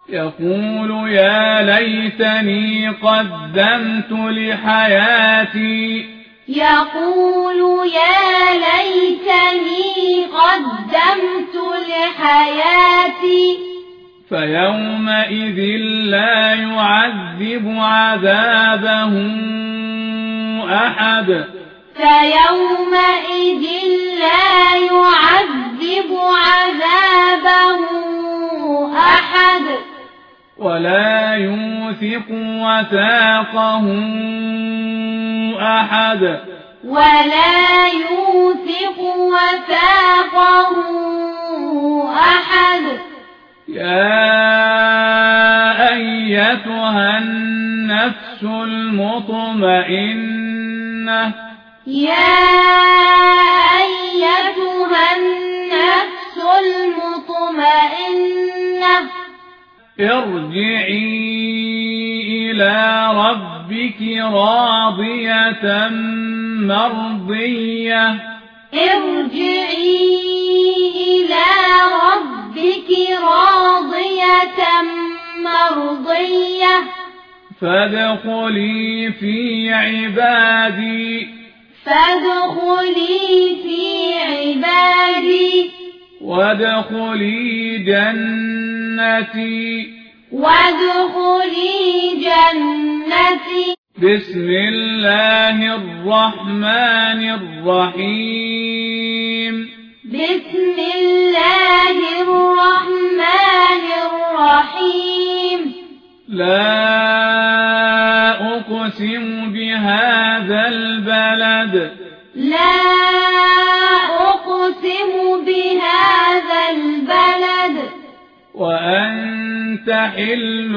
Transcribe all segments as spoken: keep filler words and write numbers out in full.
يقول يا ليتني قدمت لحياتي يقول يا ليتني قدمت لحياتي فيومئذ لا يعذب عذابه أحد فيومئذ لا يعذب عذابه أحد ولا يوثق وثاقه أحد ولا يوثق وثاقه أحد يا أيتها النفس المطمئنة يا أيتها النفس المطمئنة ارجعي إلى ربك راضية مرضية ارجعي إلى ربك راضية مرضية فادخلي في عبادي فادخلي في عبادي وادخلي جنتي وادخلي جنتي بسم الله الرحمن الرحيم بسم الله الرحمن الرحيم لا أقسم بهذا البلد لا أقسم بهذا البلد وأنت حل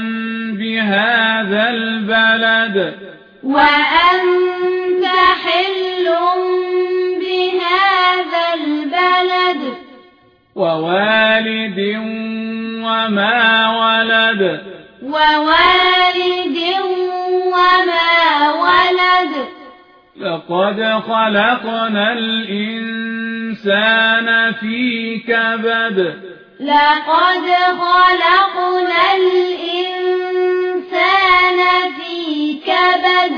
بهذا البلد وأنت حل بهذا البلد ووالد وما ولد ووالد وما ولد لقد خلقنا الإنسان في كبد لقد خلقنا الإنسان في كبد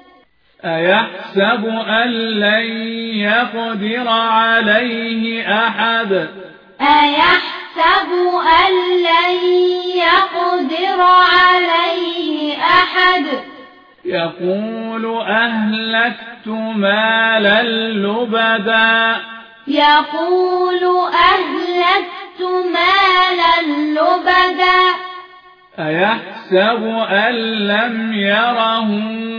أيحسب أن لن يقدر عليه أحد أيحسب أن لن يقدر عليه أحد يقول أهلكت مالا لبدا يقول أهلكت مالا لبدا أيحسب أن لم يره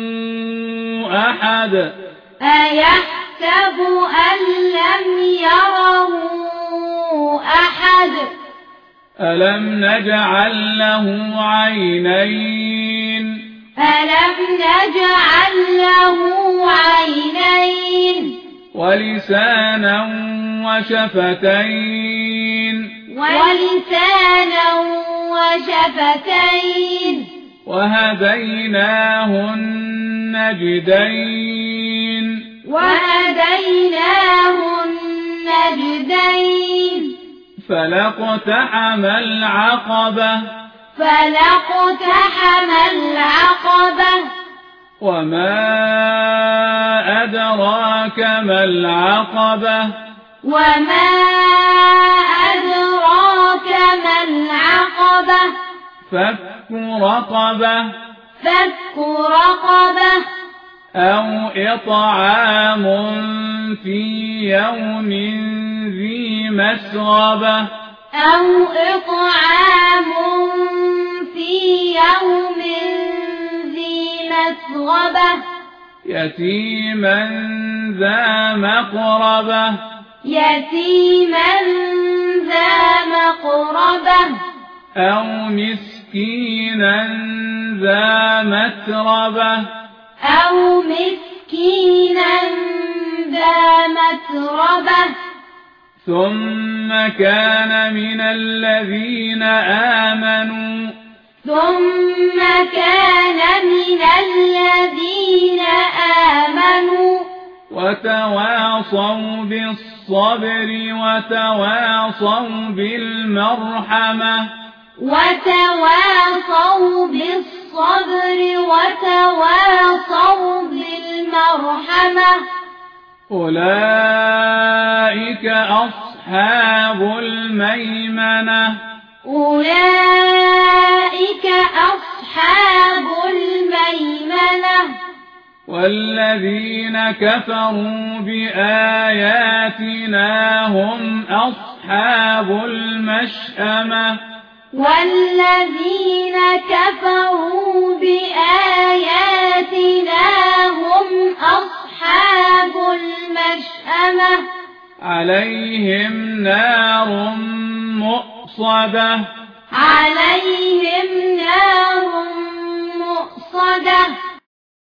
أحد أيحسب أن لم يره أحد ألم نجعل له عينين ألم نجعل له عينين ولسانا وشفتين ولسانا وشفتين وهديناه النجدين وهديناه النجدين فلاقتحم العقبة فلاقتحم العقبة وما أدراك ما العقبة وما أدراك ما العقبة فك رقبة فك رقبة أو إطعام في يوم ذي مسغبة أو إطعام في يوم ذي مسغبة يتيما ذا مقربة يتيما ذا مقربة أو مسكينا ذا متربة أو مسكينا ذا متربة ثم كان من الذين آمنوا ثم كان من الذين آمنوا وتواصوا بالصبر وتواصوا بالمرحمة وتواصوا بالصبر وتواصوا بالمرحمة أولئك أصحاب الميمنة أولئك أصحاب الميمنة والذين كفروا بآياتنا هم أصحاب المشأمة والذين كفروا بآياتنا هم أصحاب المشأمة عليهم نار مؤصدة عليهم